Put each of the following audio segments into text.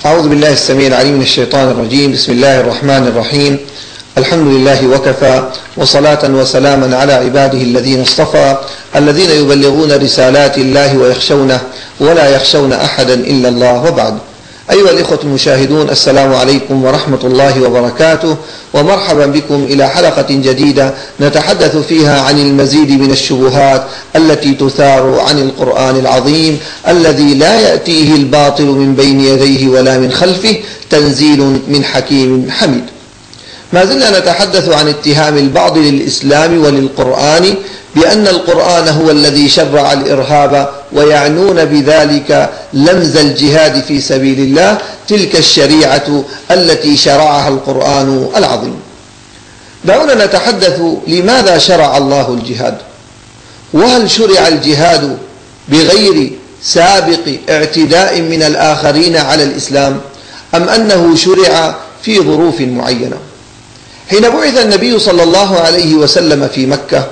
أعوذ بالله السميع العليم من الشيطان الرجيم. بسم الله الرحمن الرحيم. الحمد لله وكفى، وصلاة وسلاما على عباده الذين اصطفى، الذين يبلغون رسالات الله ويخشونه ولا يخشون أحدا إلا الله، وبعد. أيها الإخوة المشاهدون، السلام عليكم ورحمة الله وبركاته، ومرحبا بكم إلى حلقة جديدة نتحدث فيها عن المزيد من الشبهات التي تثار عن القرآن العظيم الذي لا يأتيه الباطل من بين يديه ولا من خلفه، تنزيل من حكيم حميد. ما زلنا نتحدث عن اتهام البعض للإسلام وللقرآن بأن القرآن هو الذي شرع الإرهاب، ويعنون بذلك لمز الجهاد في سبيل الله، تلك الشريعة التي شرعها القرآن العظيم. دعونا نتحدث لماذا شرع الله الجهاد، وهل شرع الجهاد بغير سابق اعتداء من الآخرين على الإسلام، أم أنه شرع في ظروف معينة؟ حين بعث النبي صلى الله عليه وسلم في مكة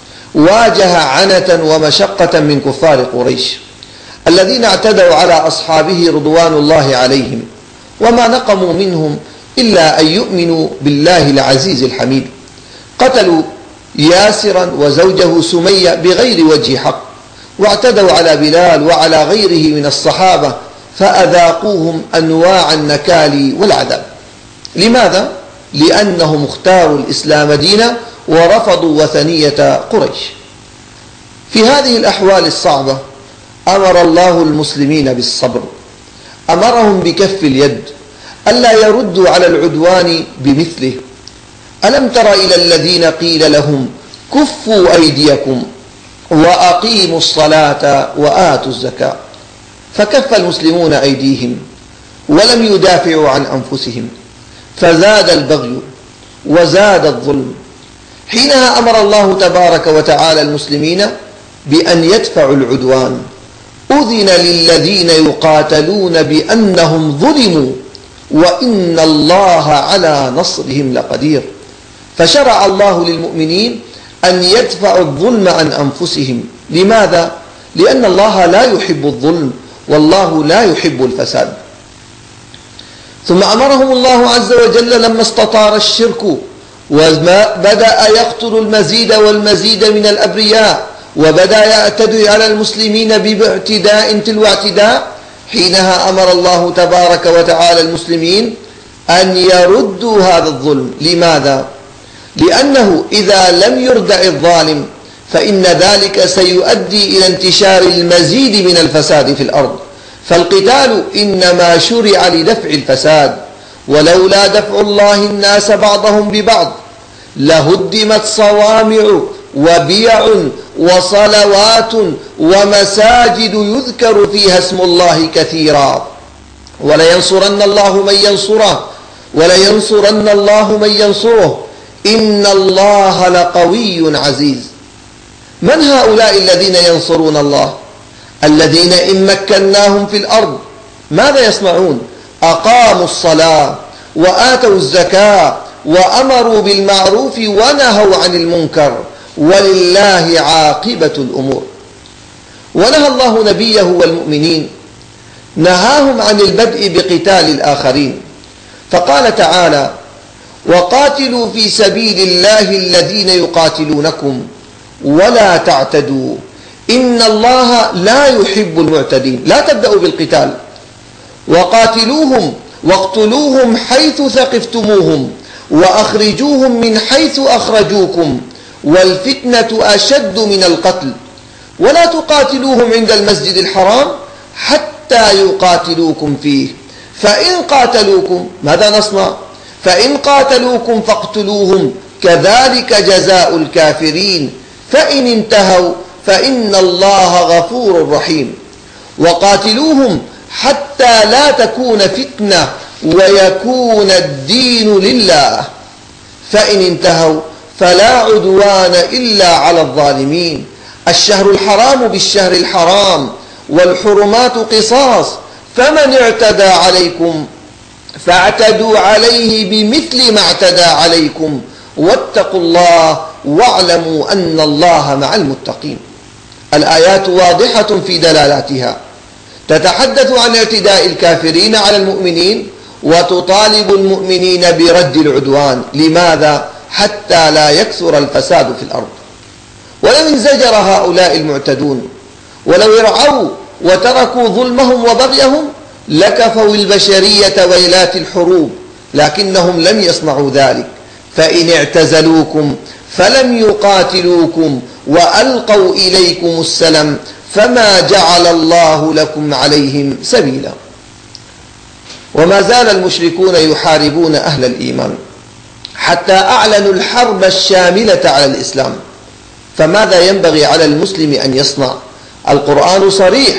واجه عنة ومشقة من كفار قريش الذين اعتدوا على أصحابه رضوان الله عليهم، وما نقموا منهم إلا أن يؤمنوا بالله العزيز الحميد. قتلوا ياسرا وزوجه سمية بغير وجه حق، واعتدوا على بلال وعلى غيره من الصحابة، فأذاقوهم أنواع النكال والعذاب. لماذا؟ لأنهم اختاروا الإسلام دينا ورفضوا وثنية قريش. في هذه الأحوال الصعبة أمر الله المسلمين بالصبر، أمرهم بكف اليد، ألا يردوا على العدوان بمثله. ألم تر إلى الذين قيل لهم كفوا أيديكم وأقيموا الصلاة وآتوا الزكاة، فكف المسلمون أيديهم ولم يدافعوا عن أنفسهم، فزاد البغي وزاد الظلم. حينها أمر الله تبارك وتعالى المسلمين بأن يدفعوا العدوان. أذن للذين يقاتلون بأنهم ظلموا وإن الله على نصرهم لقدير. فشرع الله للمؤمنين أن يدفعوا الظلم عن أنفسهم. لماذا؟ لأن الله لا يحب الظلم، والله لا يحب الفساد. ثم أمرهم الله عز وجل لما استطار الشرك وبدأ يقتل المزيد والمزيد من الأبرياء، وبدأ يعتدي على المسلمين باعتداء تلو اعتداء، حينها أمر الله تبارك وتعالى المسلمين أن يردوا هذا الظلم. لماذا؟ لأنه إذا لم يردع الظالم فإن ذلك سيؤدي إلى انتشار المزيد من الفساد في الأرض. فالقتال إنما شرع لدفع الفساد، ولولا دفع الله الناس بعضهم ببعض لهدمت صوامع وبيع وصلوات ومساجد يذكر فيها اسم الله كثيرا ولينصرن الله من ينصره ولينصرن الله من ينصره إن الله لقوي عزيز. من هؤلاء الذين ينصرون الله؟ الذين إن مكناهم في الأرض ماذا يصنعون؟ أقاموا الصلاة وآتوا الزكاة وأمروا بالمعروف ونهوا عن المنكر، ولله عاقبة الأمور. ونهى الله نبيه والمؤمنين، نهاهم عن البدء بقتال الآخرين، فقال تعالى: وقاتلوا في سبيل الله الذين يقاتلونكم ولا تعتدوا إن الله لا يحب المعتدين. لا تبدأوا بالقتال، وقاتلوهم واقتلوهم حيث ثقفتموهم وأخرجوهم من حيث أخرجوكم والفتنة أشد من القتل، ولا تقاتلوهم عند المسجد الحرام حتى يقاتلوكم فيه، فإن قاتلوكم ماذا نصنع؟ فإن قاتلوكم فاقتلوهم كذلك جزاء الكافرين، فإن انتهوا فإن الله غفور رحيم. وقاتلوهم حتى لا تكون فتنة ويكون الدين لله، فإن انتهوا فلا عدوان إلا على الظالمين. الشهر الحرام بالشهر الحرام والحرمات قصاص، فمن اعتدى عليكم فاعتدوا عليه بمثل ما اعتدى عليكم واتقوا الله واعلموا أن الله مع المتقين. الآيات واضحة في دلالاتها، تتحدث عن اعتداء الكافرين على المؤمنين وتطالب المؤمنين برد العدوان. لماذا؟ حتى لا يكثر الفساد في الأرض. ولو انزجر هؤلاء المعتدون ولو ارعوا وتركوا ظلمهم وبغيهم لكفوا البشرية ويلات الحروب، لكنهم لم يصنعوا ذلك. فإن اعتزلوكم فلم يقاتلوكم وألقوا إليكم السلم فما جعل الله لكم عليهم سبيلا. وما زال المشركون يحاربون أهل الإيمان حتى أعلنوا الحرب الشاملة على الإسلام. فماذا ينبغي على المسلم أن يصنع؟ القرآن صريح: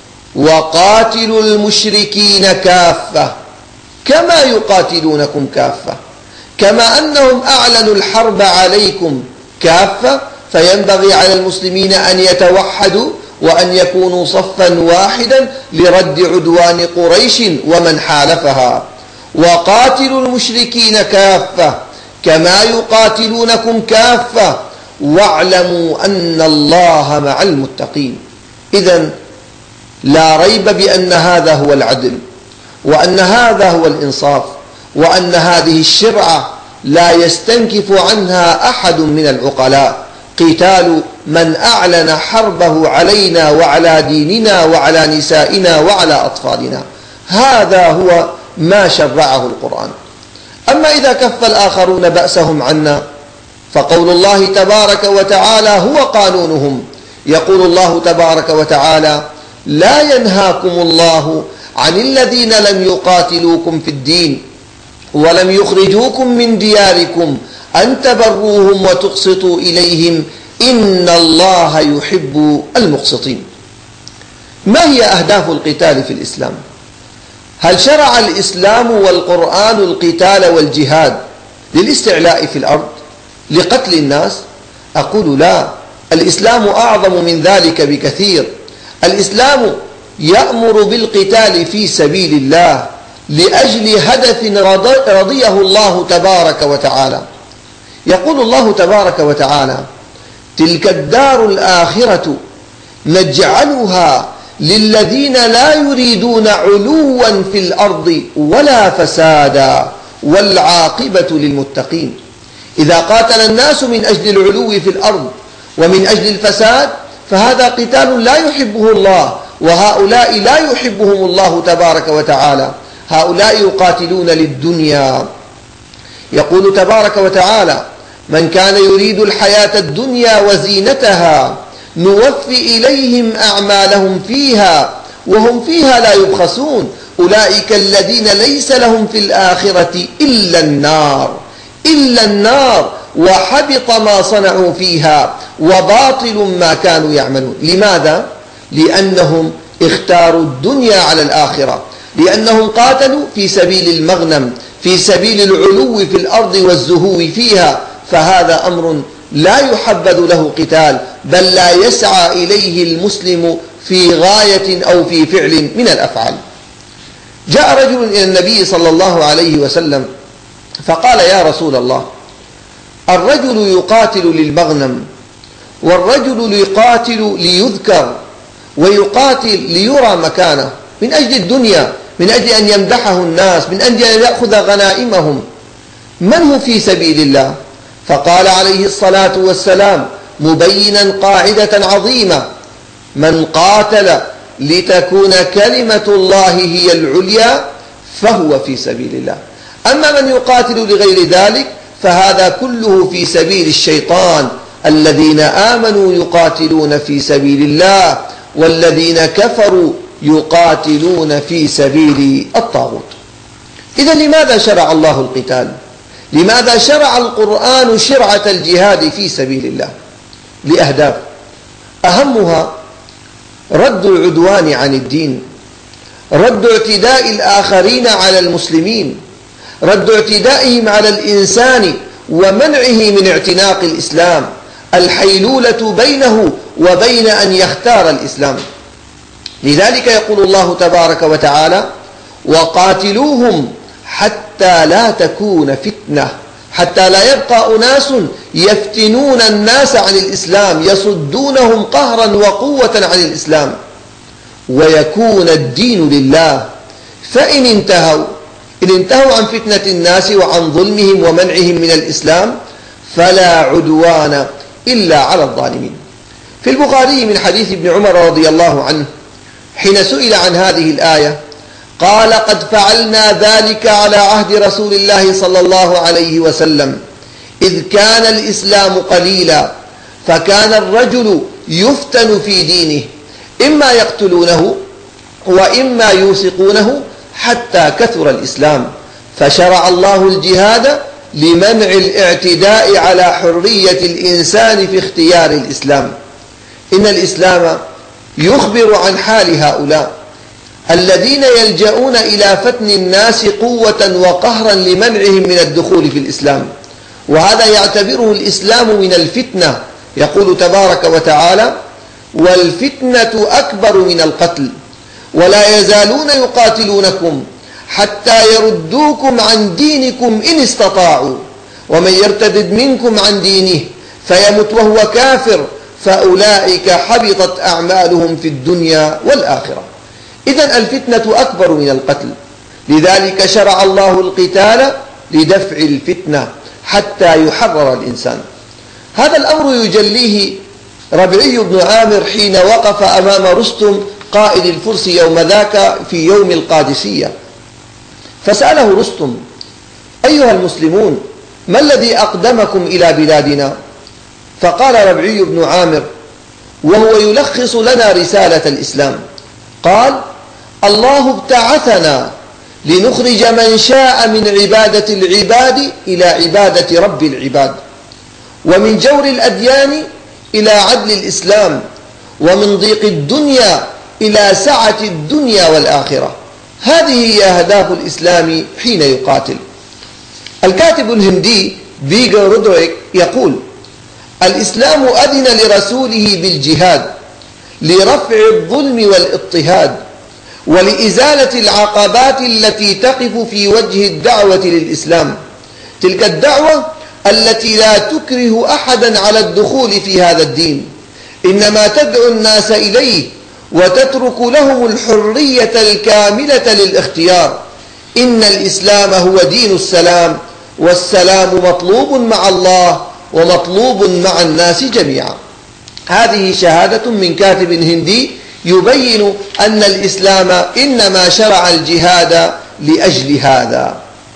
وقاتلوا المشركين كافة كما يقاتلونكم كافة. كما أنهم أعلنوا الحرب عليكم كافة، فينبغي على المسلمين أن يتوحدوا وأن يكونوا صفا واحدا لرد عدوان قريش ومن حالفها. وقاتلوا المشركين كافة كما يقاتلونكم كافة واعلموا أن الله مع المتقين. إذن لا ريب بأن هذا هو العدل، وأن هذا هو الإنصاف، وأن هذه الشرعة لا يستنكف عنها أحد من العقلاء. قتال من أعلن حربه علينا وعلى ديننا وعلى نسائنا وعلى أطفالنا، هذا هو ما شرعه القرآن. أما إذا كف الآخرون بأسهم عنا فقول الله تبارك وتعالى هو قانونهم. يقول الله تبارك وتعالى: لا ينهاكم الله عن الذين لم يقاتلوكم في الدين ولم يخرجوكم من دياركم أن تبروهم وتقسطوا إليهم إن الله يحب المقسطين. ما هي أهداف القتال في الإسلام؟ هل شرع الإسلام والقرآن القتال والجهاد للاستعلاء في الأرض لقتل الناس؟ أقول لا، الإسلام أعظم من ذلك بكثير. الإسلام يأمر بالقتال في سبيل الله لأجل هدف رضيه الله تبارك وتعالى. يقول الله تبارك وتعالى: تلك الدار الآخرة نجعلها للذين لا يريدون علوا في الأرض ولا فسادا والعاقبة للمتقين. إذا قاتل الناس من أجل العلو في الأرض ومن أجل الفساد فهذا قتال لا يحبه الله، وهؤلاء لا يحبهم الله تبارك وتعالى. هؤلاء يقاتلون للدنيا. يقول تبارك وتعالى: من كان يريد الحياة الدنيا وزينتها نوفي إليهم أعمالهم فيها وهم فيها لا يبخسون أولئك الذين ليس لهم في الآخرة إلا النار وحبط ما صنعوا فيها وباطل ما كانوا يعملون. لماذا؟ لأنهم اختاروا الدنيا على الآخرة، لأنهم قاتلوا في سبيل المغنم، في سبيل العلو في الأرض والزهو فيها. فهذا أمر لا يحبذ له قتال، بل لا يسعى إليه المسلم في غاية أو في فعل من الأفعال. جاء رجل إلى النبي صلى الله عليه وسلم فقال: يا رسول الله، الرجل يقاتل للمغنم، والرجل يقاتل ليذكر، ويقاتل ليرى مكانه، من أجل الدنيا، من أجل أن يمدحه الناس، من أجل أن يأخذ غنائمهم. من هو في سبيل الله؟ فقال عليه الصلاة والسلام مبينا قاعدة عظيمة: من قاتل لتكون كلمة الله هي العليا فهو في سبيل الله. أما من يقاتل لغير ذلك فهذا كله في سبيل الشيطان. الذين آمنوا يقاتلون في سبيل الله، والذين كفروا يقاتلون في سبيل الطاغوت. إذن لماذا شرع الله القتال؟ لماذا شرع القرآن شرعة الجهاد في سبيل الله؟ لأهداف، أهمها رد العدوان عن الدين، رد اعتداء الآخرين على المسلمين، رد اعتدائهم على الإنسان ومنعه من اعتناق الإسلام، الحيلولة بينه وبين أن يختار الإسلام. لذلك يقول الله تبارك وتعالى: وقاتلوهم حتى لا تكون فتنة، حتى لا يبقى أناس يفتنون الناس عن الإسلام، يصدونهم قهرا وقوة عن الإسلام. ويكون الدين لله. فإن انتهوا عن فتنة الناس وعن ظلمهم ومنعهم من الإسلام فلا عدوان إلا على الظالمين. في البخاري من حديث ابن عمر رضي الله عنه حين سئل عن هذه الآية قال: قد فعلنا ذلك على عهد رسول الله صلى الله عليه وسلم إذ كان الإسلام قليلا، فكان الرجل يفتن في دينه، إما يقتلونه وإما يوثقونه حتى كثر الإسلام، فشرع الله الجهاد لمنع الاعتداء على حرية الإنسان في اختيار الإسلام. إن الإسلام يخبر عن حال هؤلاء الذين يلجؤون إلى فتن الناس قوة وقهرا لمنعهم من الدخول في الإسلام، وهذا يعتبره الإسلام من الفتنة. يقول تبارك وتعالى: والفتنة أكبر من القتل ولا يزالون يقاتلونكم حتى يردوكم عن دينكم إن استطاعوا ومن يرتد منكم عن دينه فيمت وهو كافر فأولئك حبطت أعمالهم في الدنيا والآخرة. إذن الفتنة أكبر من القتل، لذلك شرع الله القتال لدفع الفتنة حتى يحرر الإنسان. هذا الأمر يجليه ربعي بن عامر حين وقف أمام رستم قائد الفرس يوم ذاك في يوم القادسية، فسأله رستم: أيها المسلمون، ما الذي أقدمكم إلى بلادنا؟ فقال ربعي بن عامر وهو يلخص لنا رسالة الإسلام، قال: الله ابتعثنا لنخرج من شاء من عبادة العباد إلى عبادة رب العباد، ومن جور الأديان إلى عدل الإسلام، ومن ضيق الدنيا إلى سعة الدنيا والآخرة. هذه هي أهداف الإسلام حين يقاتل. الكاتب الهندي فيغا رودريك يقول: الإسلام أذن لرسوله بالجهاد لرفع الظلم والاضطهاد ولإزالة العقبات التي تقف في وجه الدعوة للإسلام، تلك الدعوة التي لا تكره أحدا على الدخول في هذا الدين، إنما تدعو الناس إليه وتترك لهم الحرية الكاملة للاختيار. إن الإسلام هو دين السلام، والسلام مطلوب مع الله ومطلوب مع الناس جميعا. هذه شهادة من كاتب هندي يبين أن الإسلام إنما شرع الجهاد لأجل هذا.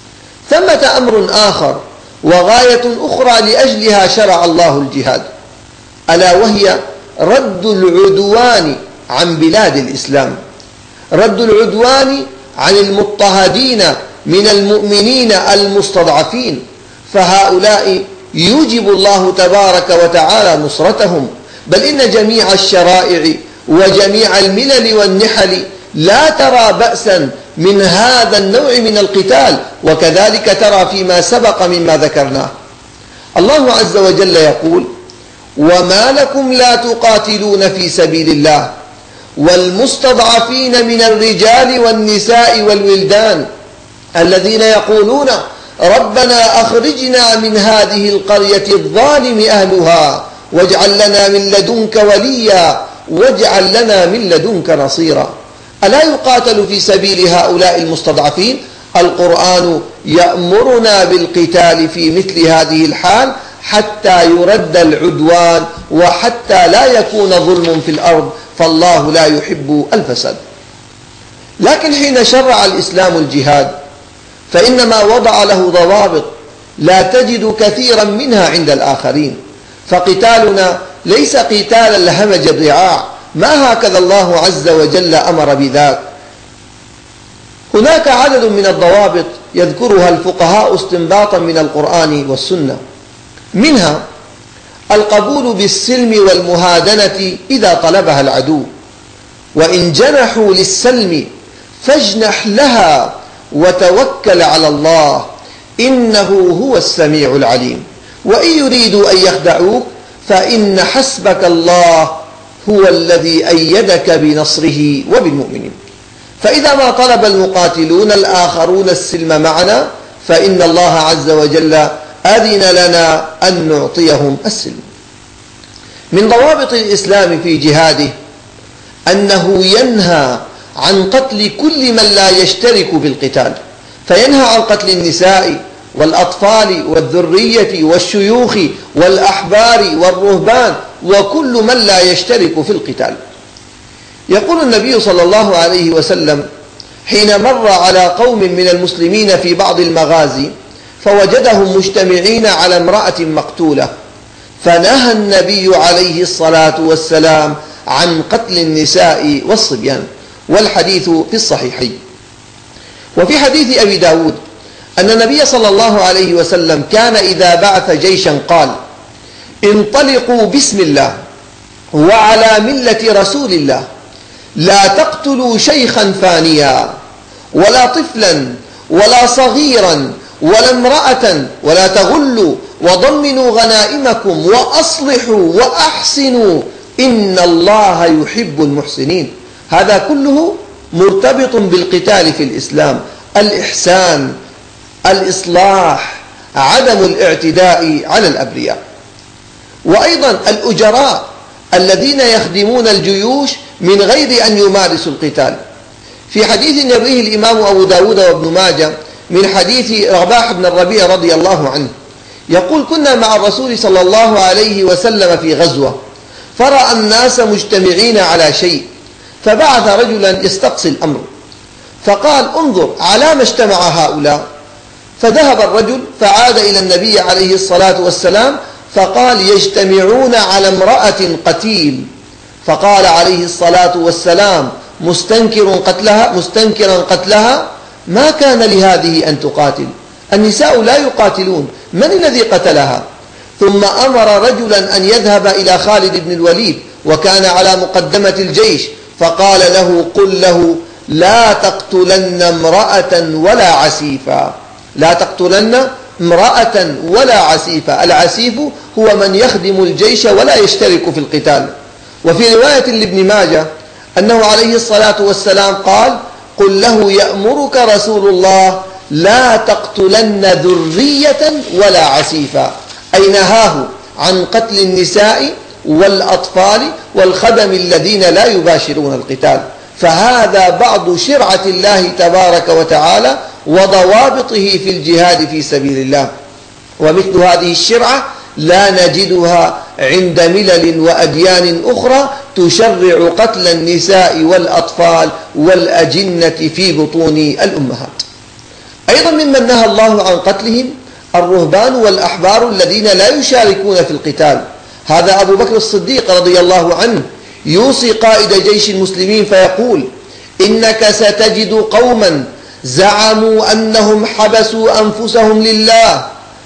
ثمة أمر آخر وغاية أخرى لأجلها شرع الله الجهاد، ألا وهي رد العدوان عن بلاد الإسلام، رد العدوان عن المضطهدين من المؤمنين المستضعفين، فهؤلاء يوجب الله تبارك وتعالى نصرتهم. بل إن جميع الشرائع وجميع الملل والنحل لا ترى بأسا من هذا النوع من القتال، وكذلك ترى فيما سبق مما ذكرناه. الله عز وجل يقول: وما لكم لا تقاتلون في سبيل الله والمستضعفين من الرجال والنساء والولدان الذين يقولون ربنا أخرجنا من هذه القرية الظالم أهلها واجعل لنا من لدنك وليا واجعل لنا من لدنك نصيرا. ألا يقاتل في سبيل هؤلاء المستضعفين؟ القرآن يأمرنا بالقتال في مثل هذه الحال حتى يرد العدوان وحتى لا يكون ظلم في الأرض، فالله لا يحب الفساد. لكن حين شرع الإسلام الجهاد فإنما وضع له ضوابط لا تجد كثيرا منها عند الآخرين، فقتالنا ليس قتال الهمج الرعاع، ما هكذا الله عز وجل أمر بذاك. هناك عدد من الضوابط يذكرها الفقهاء استنباطا من القرآن والسنة، منها القبول بالسلم والمهادنة إذا طلبها العدو، وإن جنحوا للسلم فاجنح لها وتوكل على الله إنه هو السميع العليم، وإن يريدوا أن يخدعوك فإن حسبك الله هو الذي أيدك بنصره وبالمؤمنين. فإذا ما طلب المقاتلون الآخرون السلم معنا فإن الله عز وجل أذن لنا أن نعطيهم السلم. من ضوابط الإسلام في جهاده أنه ينهى عن قتل كل من لا يشترك بالقتال، فينهى عن قتل النساء والأطفال والذرية والشيوخ والأحبار والرهبان وكل من لا يشترك في القتال. يقول النبي صلى الله عليه وسلم حين مر على قوم من المسلمين في بعض المغازي فوجدهم مجتمعين على امرأة مقتولة، فنهى النبي عليه الصلاة والسلام عن قتل النساء والصبيان، والحديث في الصحيحين. وفي حديث أبي داود أن النبي صلى الله عليه وسلم كان إذا بعث جيشا قال: انطلقوا بسم الله وعلى ملة رسول الله، لا تقتلوا شيخا فانيا ولا طفلا ولا صغيرا ولا امرأة ولا تغلوا وضمنوا غنائمكم وأصلحوا وأحسنوا إن الله يحب المحسنين. هذا كله مرتبط بالقتال في الإسلام: الإحسان، الإصلاح، عدم الاعتداء على الأبرياء. وأيضا الأجراء الذين يخدمون الجيوش من غير أن يمارسوا القتال. في حديث يرويه الإمام أبو داود وابن ماجه من حديث رباح بن الربيع رضي الله عنه يقول: كنا مع الرسول صلى الله عليه وسلم في غزوة، فرأى الناس مجتمعين على شيء، فبعث رجلا يستقصي الأمر، فقال: انظر على ما اجتمع هؤلاء. فذهب الرجل فعاد إلى النبي عليه الصلاة والسلام فقال: يجتمعون على امرأة قتيل. فقال عليه الصلاة والسلام مستنكرا قتلها: ما كان لهذه أن تقاتل، النساء لا يقاتلون، من الذي قتلها؟ ثم أمر رجلا أن يذهب إلى خالد بن الوليد وكان على مقدمة الجيش، فقال له: قل له لا تقتلن امرأة ولا عسيفا، لا تقتلن امرأة ولا عسيفا. العسيف هو من يخدم الجيش ولا يشترك في القتال. وفي رواية لابن ماجه أنه عليه الصلاة والسلام قال: قل له يأمرك رسول الله لا تقتلن ذرية ولا عسيفا، أي نهاه عن قتل النساء والأطفال والخدم الذين لا يباشرون القتال. فهذا بعض شرعة الله تبارك وتعالى وضوابطه في الجهاد في سبيل الله. ومثل هذه الشرعة لا نجدها عند ملل وأديان أخرى تشرع قتل النساء والأطفال والأجنة في بطون الأمهات. أيضا ممن نهى الله عن قتلهم الرهبان والأحبار الذين لا يشاركون في القتال. هذا أبو بكر الصديق رضي الله عنه يوصي قائد جيش المسلمين فيقول: إنك ستجد قوما زعموا أنهم حبسوا أنفسهم لله،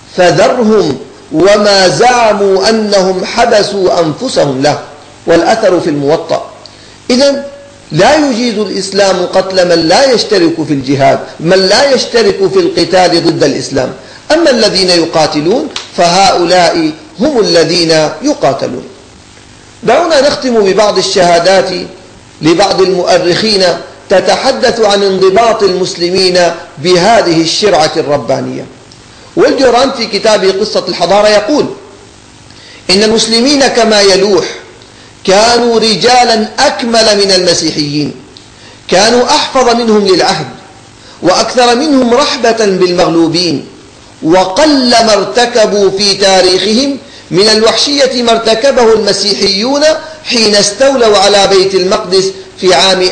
فذرهم وما زعموا أنهم حبسوا أنفسهم له. والأثر في الموطأ. إذن لا يجيز الإسلام قتل من لا يشترك في الجهاد، من لا يشترك في القتال ضد الإسلام. أما الذين يقاتلون فهؤلاء هم الذين يقاتلون. دعونا نختم ببعض الشهادات لبعض المؤرخين تتحدث عن انضباط المسلمين بهذه الشرعة الربانية. والجوران في كتابه قصة الحضارة يقول: إن المسلمين كما يلوح كانوا رجالا أكمل من المسيحيين، كانوا أحفظ منهم للعهد وأكثر منهم رحبة بالمغلوبين، وقل ما ارتكبوا في تاريخهم من الوحشية ما ارتكبه المسيحيون حين استولوا على بيت المقدس في عام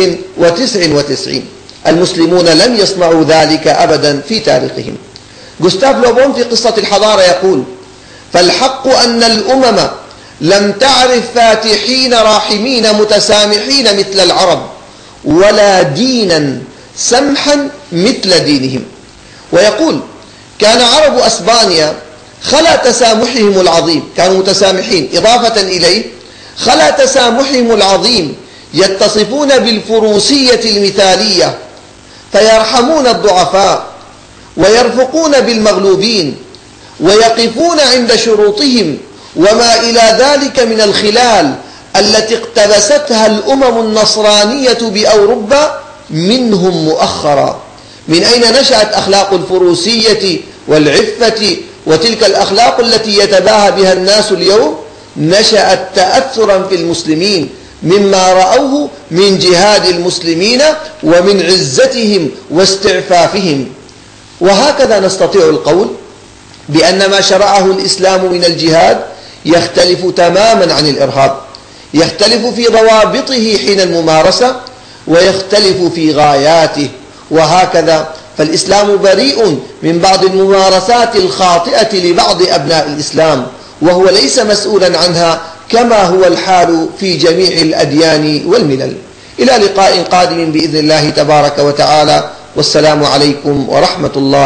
1099. المسلمون لم يصنعوا ذلك أبدا في تاريخهم. غوستاف لوبون في قصة الحضارة يقول: فالحق أن الأمم لم تعرف فاتحين راحمين متسامحين مثل العرب، ولا دينا سمحا مثل دينهم. ويقول: كان عرب أسبانيا خلا تسامحهم العظيم، كانوا متسامحين، إضافة إليه خلا تسامحهم العظيم يتصفون بالفروسية المثالية، فيرحمون الضعفاء ويرفقون بالمغلوبين ويقفون عند شروطهم وما إلى ذلك من الخلال التي اقتبستها الأمم النصرانية بأوروبا منهم مؤخرا. من أين نشأت أخلاق الفروسية والعفة وتلك الأخلاق التي يتباهى بها الناس اليوم؟ نشأت تأثرا في المسلمين مما رأوه من جهاد المسلمين ومن عزتهم واستعفافهم. وهكذا نستطيع القول بأن ما شرعه الإسلام من الجهاد يختلف تماما عن الإرهاب، يختلف في ضوابطه حين الممارسة، ويختلف في غاياته. وهكذا فالإسلام بريء من بعض الممارسات الخاطئة لبعض أبناء الإسلام، وهو ليس مسؤولا عنها كما هو الحال في جميع الأديان والملل. إلى لقاء قادم بإذن الله تبارك وتعالى، والسلام عليكم ورحمة الله.